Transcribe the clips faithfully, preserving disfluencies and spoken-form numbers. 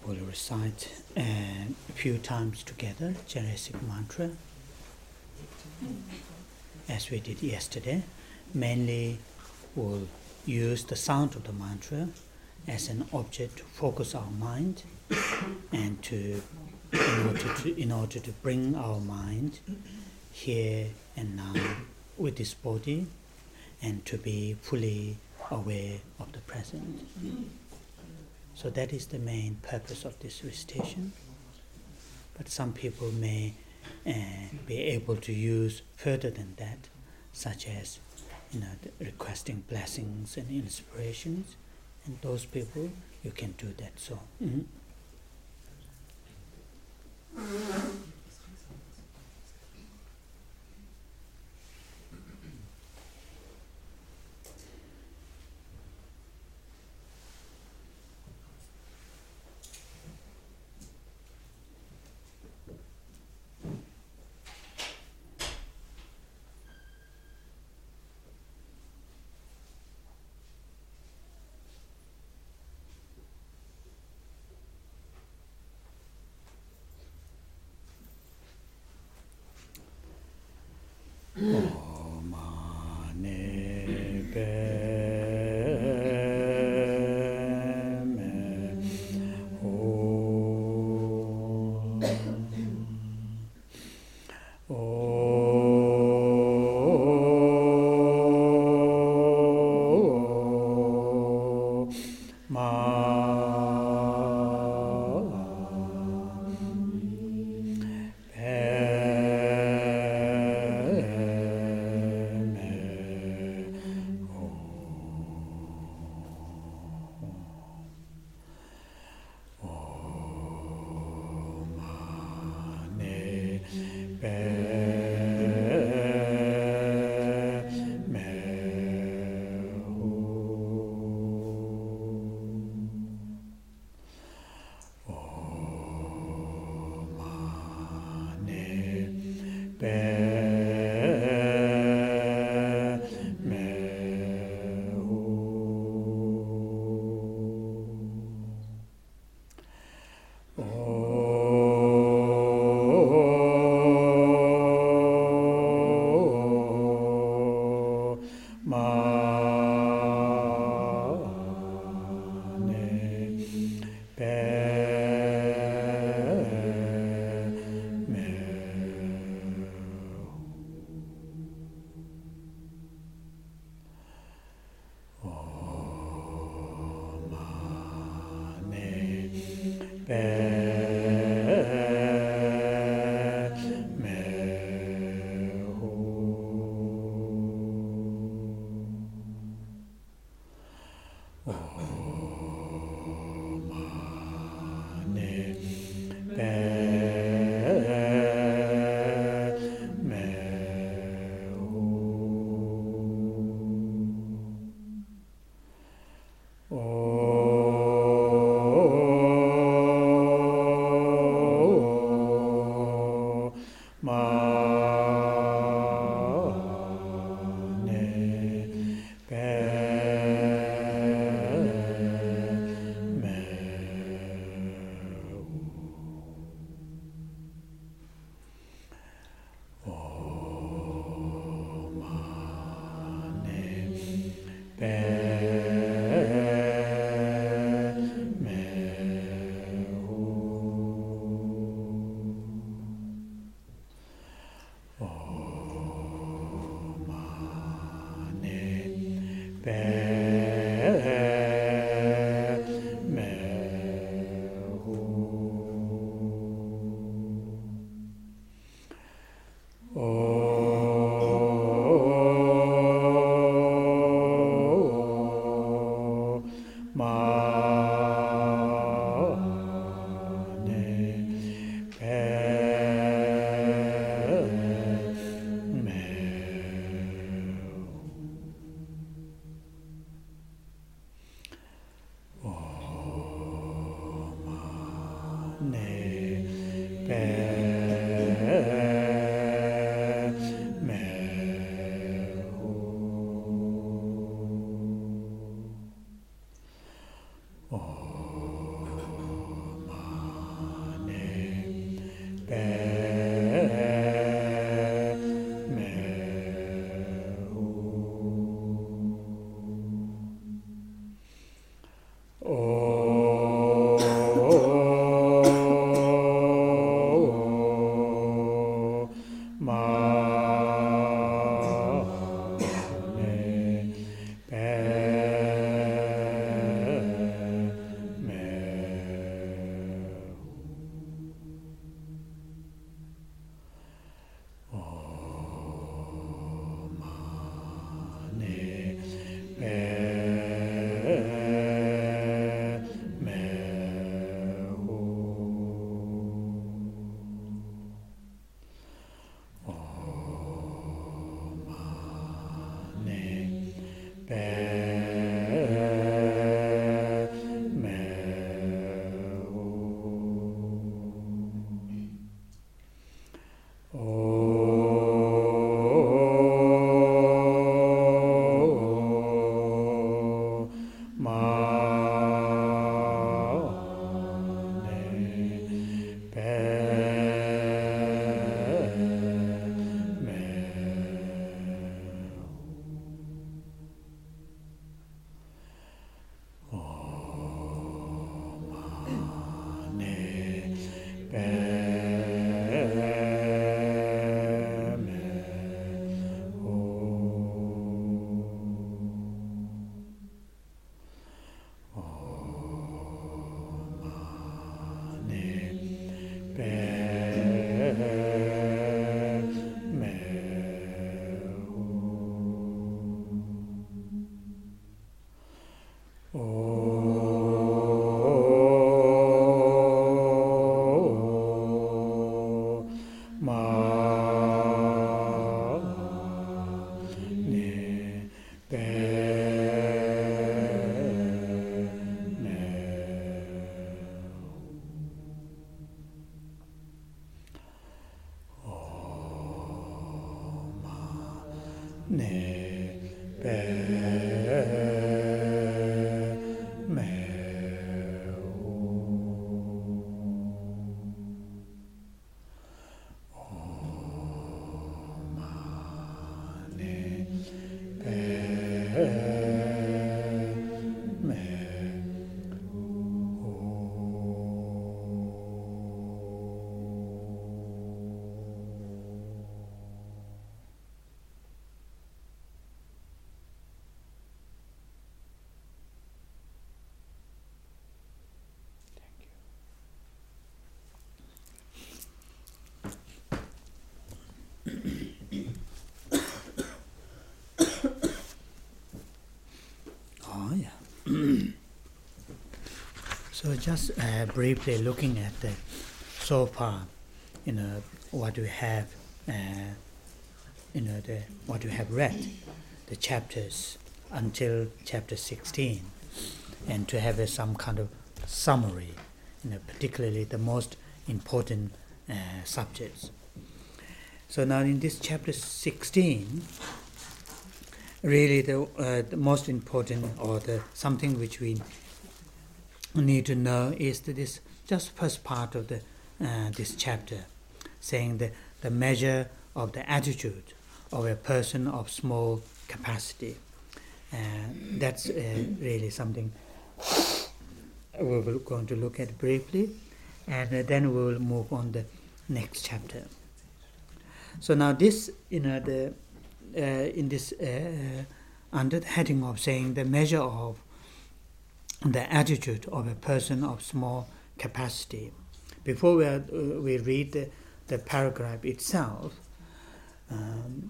will recite uh, a few times together Jurassic mantra, as we did yesterday. Mainly, we'll use the sound of the mantra as an object to focus our mind and to in order to in order to bring our mind here and now with this body and to be fully aware of the present. So that is the main purpose of this recitation. But some people may uh, be able to use further than that, such as you know, the requesting blessings and inspirations, and those people, you can do that. So. Mm-hmm. So just uh, briefly looking at the so far, you know, what we have, uh, you know, the what we have read, the chapters until chapter sixteen, and to have a, some kind of summary, you know, particularly the most important uh, subjects. So now in this chapter sixteen, really the, uh, the most important, or the something which we need to know, is that this just first part of the uh, this chapter, saying that the measure of the attitude of a person of small capacity. Uh, that's uh, really something we will going to look at briefly, and uh, then we will move on the next chapter. So now this, you know, the uh, in this uh, under the heading of saying the measure of the attitude of a person of small capacity. Before we, are, uh, we read the, the paragraph itself, um,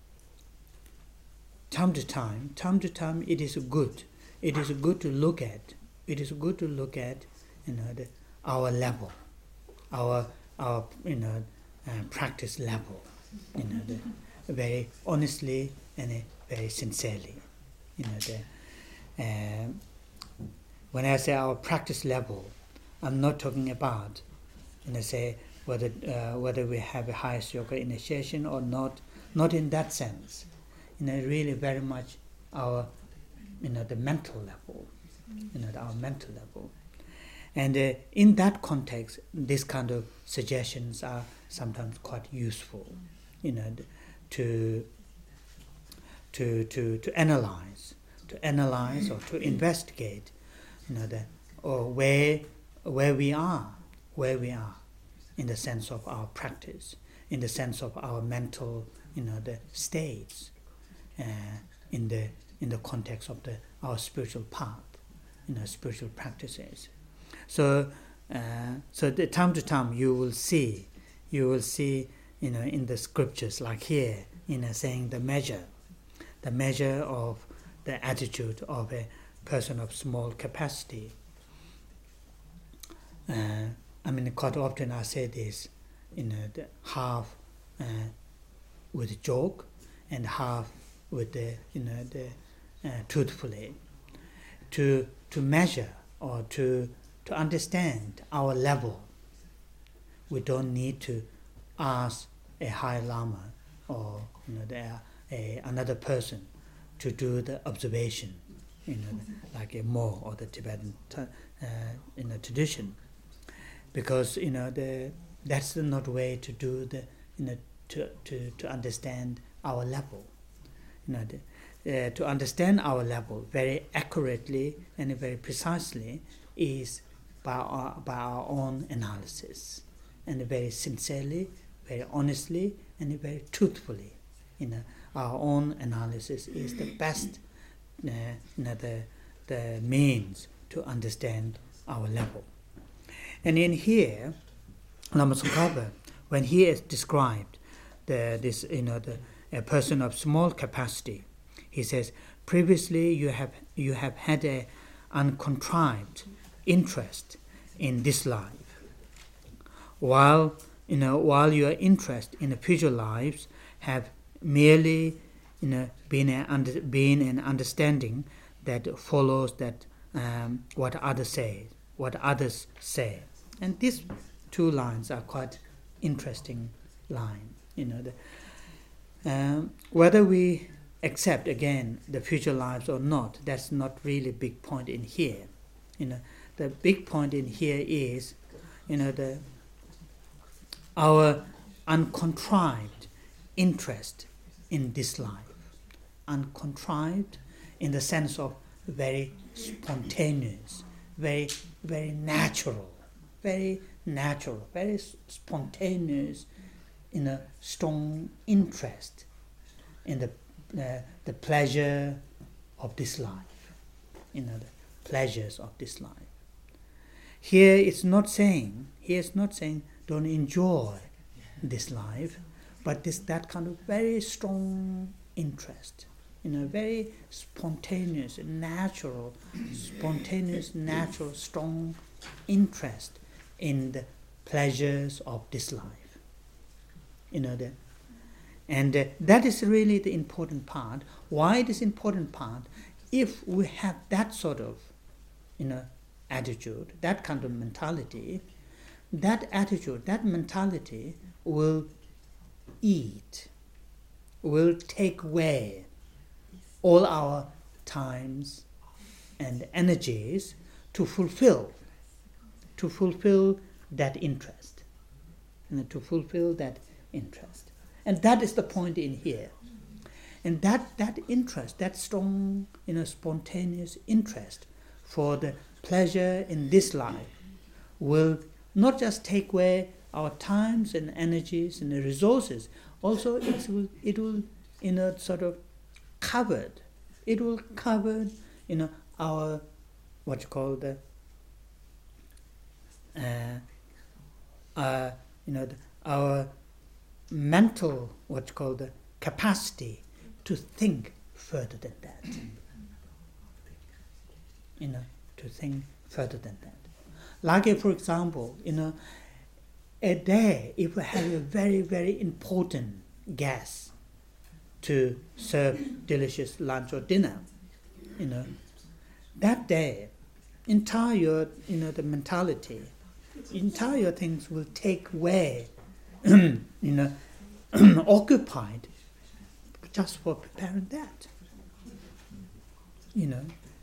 time to time, time to time, it is good. It is good to look at. It is good to look at, you know, the, our level, our our you know uh, practice level, you know, the, very honestly and uh, very sincerely, you know. The, uh, when I say our practice level, I'm not talking about, you know, say whether uh, whether we have a highest yoga initiation or not. Not in that sense. You know, really very much our, you know, the mental level, you know, our mental level. And uh, in that context, this kind of suggestions are sometimes quite useful, you know, to to to to analyze, to analyze or to investigate, you know, the or where where we are, where we are, in the sense of our practice, in the sense of our mental, you know, the states, uh, in the in the context of the our spiritual path, you know, spiritual practices. So, uh, so the time to time you will see, you will see, you know, in the scriptures like here, you know, saying the measure, the measure of the attitude of a person of small capacity. Uh, I mean, quite often I say this, you know, the half uh, with a joke and half with the, you know, the uh, truthfully, to to measure or to to understand our level. We don't need to ask a high lama or, you know, the, a another person to do the observation, you know, like a Mo or the Tibetan uh, in the tradition, because, you know, the that's not the way to do the, you know, to to to understand our level, you know, the, uh, to understand our level very accurately and very precisely is by our, by our own analysis, and very sincerely, very honestly, and very truthfully. You know, our own analysis is the best, uh, you know, the the means to understand our level. And in here, Lama Tsongkhapa, when he has described the this, you know, the a person of small capacity, he says, previously you have you have had a uncontrived interest in this life, while, you know, while your interest in the future lives have merely, you know, been a under, been an understanding that follows that um, what others say, what others say. And these two lines are quite interesting line. You know, the, um, whether we accept again the future lives or not, that's not really big point in here. You know, the big point in here is, you know, the our uncontrived interest in this life, uncontrived in the sense of very spontaneous, very very natural, very natural, very spontaneous, in a strong interest in the uh, the pleasure of this life, you know, the pleasures of this life. Here it's not saying, here it's not saying don't enjoy this life, but this that kind of very strong interest, you know, very spontaneous, natural, spontaneous, natural, strong interest in the pleasures of this life. You know, the, and uh, that is really the important part. Why it is important part? If we have that sort of, you know, attitude, that kind of mentality, that attitude, that mentality will eat, will take away all our times and energies to fulfill, to fulfill that interest, you know, to fulfill that interest. And that is the point in here. And that, that interest, that strong, you know, spontaneous interest for the pleasure in this life will not just take away our times and energies and the resources, also it will, it will, you know, sort of covered, it will cover, you know, our, what you call the, uh, uh, you know, the, our mental, what you call the capacity to think further than that. You know, to think further than that. Like, if, for example, you know, a day, if we have a very, very important guest to serve delicious lunch or dinner, you know, that day, entire, you know, the mentality, entire things will take away, you know, occupied just for preparing that, you know.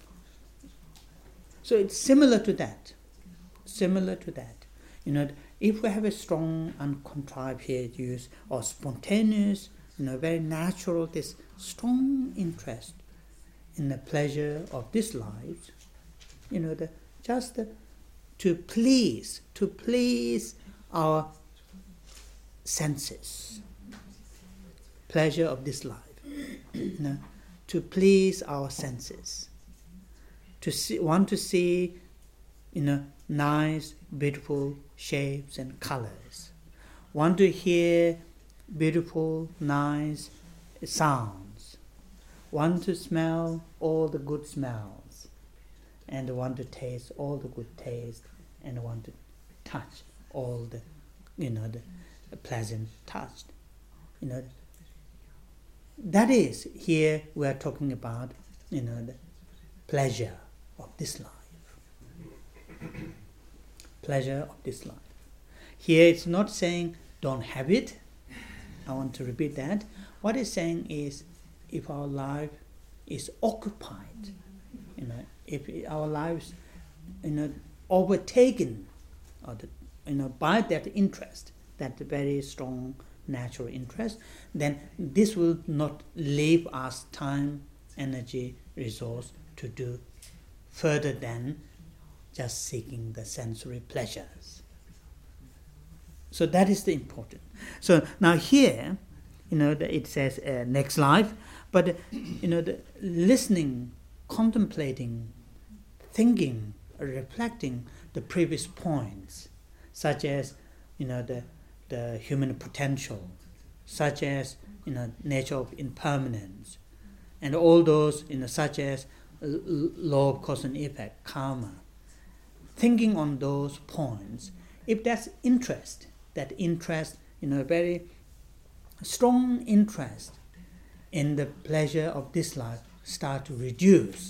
So it's similar to that, similar to that. You know, if we have a strong, uncontrived here use, or spontaneous, you know, very natural, this strong interest in the pleasure of this life, you know, the, just the, to please, to please our senses, pleasure of this life, you know, to please our senses, to see, want to see, you know, nice, beautiful shapes and colors, want to hear beautiful, nice sounds, want to smell all the good smells, and want to taste all the good taste, and want to touch all the, you know, the pleasant touch. You know, that is, here we are talking about, you know, the pleasure of this life. Pleasure of this life. Here it's not saying don't have it. I want to repeat that. What it's saying is, if our life is occupied, you know, if our lives, you know, overtaken, or the, you know, by that interest, that very strong natural interest, then this will not leave us time, energy, resource to do further than just seeking the sensory pleasures. So that is the important. So now here, you know, the, it says uh, next life, but uh, you know, the listening, contemplating, thinking, reflecting the previous points, such as, you know, the the human potential, such as, you know, nature of impermanence, and all those, you know, such as law of cause and effect, karma. Thinking on those points, if that's interest, that interest, you know, very strong interest in the pleasure of this life start to reduce,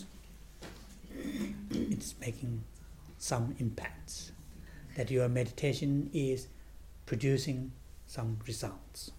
it's making some impacts, that your meditation is producing some results.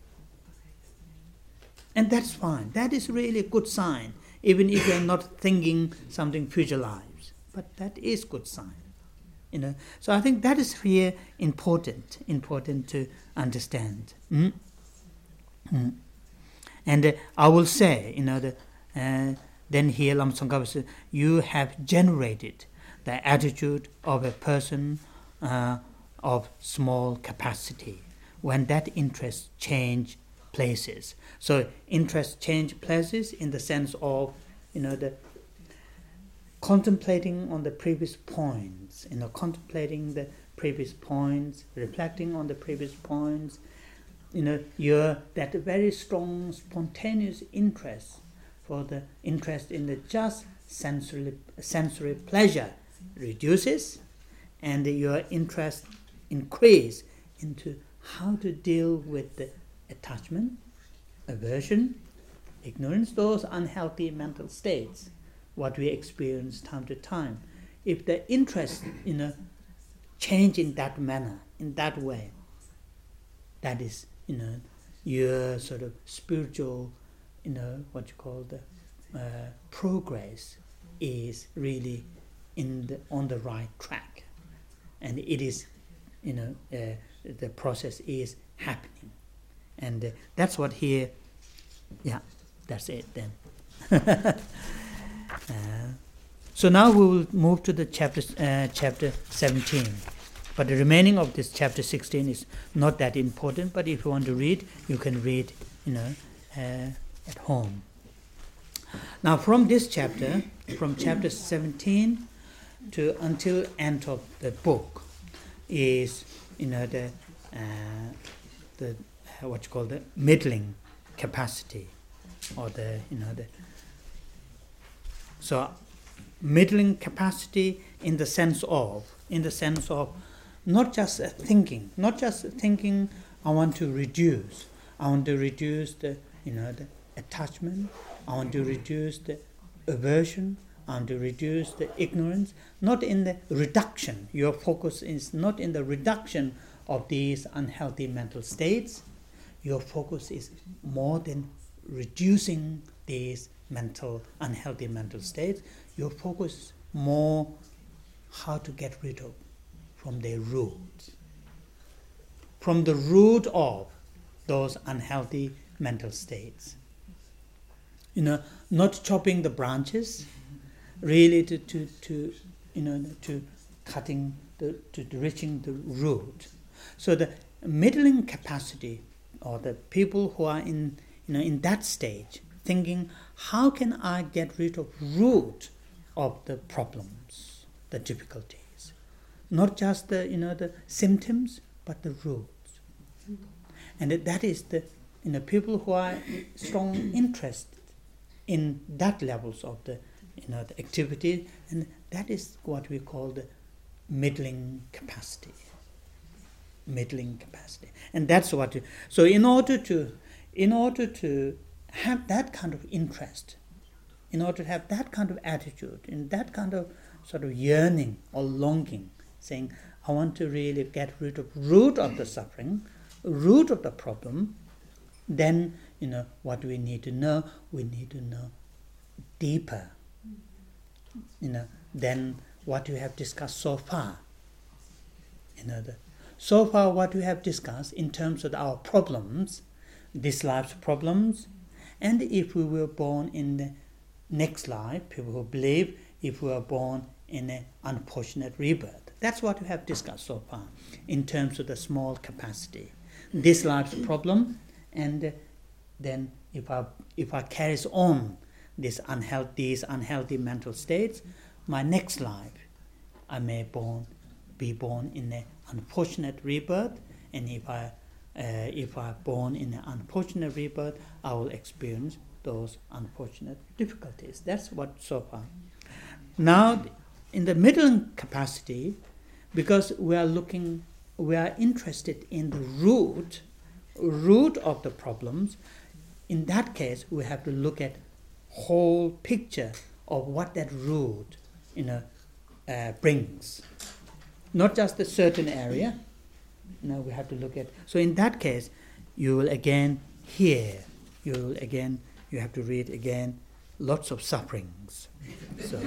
And that's fine. That is really a good sign, even if you are not thinking something future lives. But that is good sign. You know, so I think that is here important, important to understand. Mm? Mm. And uh, I will say, you know, the, uh, then here Lama Tsongkhapa says, you have generated the attitude of a person uh, of small capacity when that interest change places. So interest change places in the sense of, you know, the contemplating on the previous points, you know, contemplating the previous points, reflecting on the previous points, you know, your that very strong spontaneous interest for the interest in the just sensory, sensory pleasure reduces, and your interest increase into how to deal with the attachment, aversion, ignorance, those unhealthy mental states, what we experience time to time. If the interest, you know, change in that manner, in that way, that is, you know, your sort of spiritual, you know, what you call the uh, progress is really in the on the right track, and it is, you know, uh, the process is happening, and uh, that's what here. Yeah, that's it then. uh, so now we will move to the chapter uh, chapter seventeen. But the remaining of this chapter sixteen is not that important. But if you want to read, you can read, you know, uh, at home. Now, from this chapter, from chapter seventeen to until end of the book, is, you know, the uh, the uh, what you call the middling capacity, or the, you know, the so middling capacity in the sense of in the sense of not just uh, thinking, not just thinking. I want to reduce. I want to reduce the, you know, the attachment. I want to reduce the aversion. I want to reduce the ignorance. Not in the reduction. Your focus is not in the reduction of these unhealthy mental states. Your focus is more than reducing these mental unhealthy mental states. Your focus is more how to get rid of from their root, from the root of those unhealthy mental states. You know, not chopping the branches, really to, to, to you know, to cutting the, to reaching the root. So the middling capacity, or the people who are in, you know, in that stage, thinking, how can I get rid of root of the problems, the difficulties? Not just the, you know, the symptoms, but the roots. And that is the, you know, people who are strong interested in that levels of the, you know, the activity, and that is what we call the middling capacity. Middling capacity, and that's what. You, so, in order to, in order to have that kind of interest, in order to have that kind of attitude, in that kind of sort of yearning or longing, saying, I want to really get rid of root of the suffering, root of the problem, then, you know, what we need to know, we need to know deeper, you know, than what we have discussed so far. You know, the, so far what we have discussed in terms of our problems, this life's problems, and if we were born in the next life, people who believe if we are born in an unfortunate rebirth. That's what we have discussed so far in terms of the small capacity. This life's problem, and uh, then if I if I carries on this unhealthy these unhealthy mental states, my next life I may born be born in an unfortunate rebirth, and if I uh, if I born in an unfortunate rebirth, I will experience those unfortunate difficulties. That's what so far. Now, in the middling capacity, because we are looking, we are interested in the root, root of the problems. In that case, we have to look at whole picture of what that root, you know, uh, brings. Not just a certain area. No, we have to look at. So in that case, you will again hear. You will again. You have to read again. Lots of sufferings. So.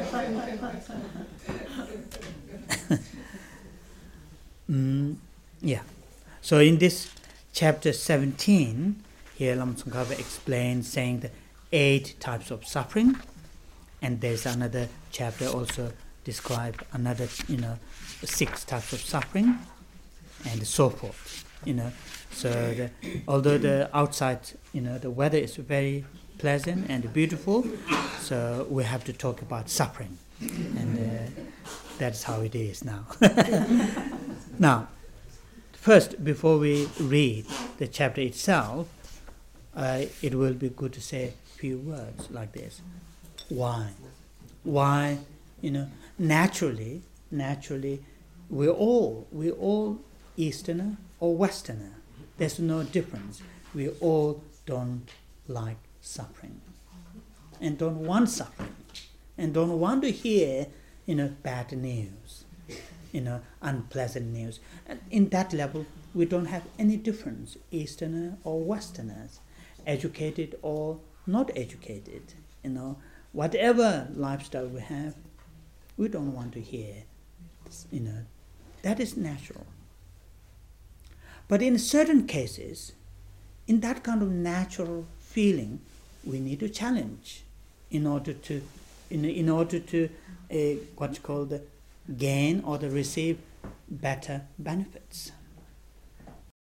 mm, yeah. So in this chapter seventeen, here Lama Tsongkhapa explains, saying the eight types of suffering, and there's another chapter also describe another, you know, six types of suffering, and so forth. You know, so the, although the outside, you know, the weather is very pleasant and beautiful, so we have to talk about suffering, and uh, that's how it is now. Now, first, before we read the chapter itself, uh, it will be good to say few words like this. Why? Why, you know, naturally, naturally, we're all, we're all Easterner or Westerner. There's no difference. We all don't like suffering and don't want suffering and don't want to hear, you know, bad news, you know, unpleasant news. And in that level, we don't have any difference, Easterner or Westerners, educated or not educated, you know. Whatever lifestyle we have, we don't want to hear, you know, that is natural. But in certain cases, in that kind of natural feeling, we need to challenge in order to, in, in order to, uh, what's called the gain or to receive better benefits.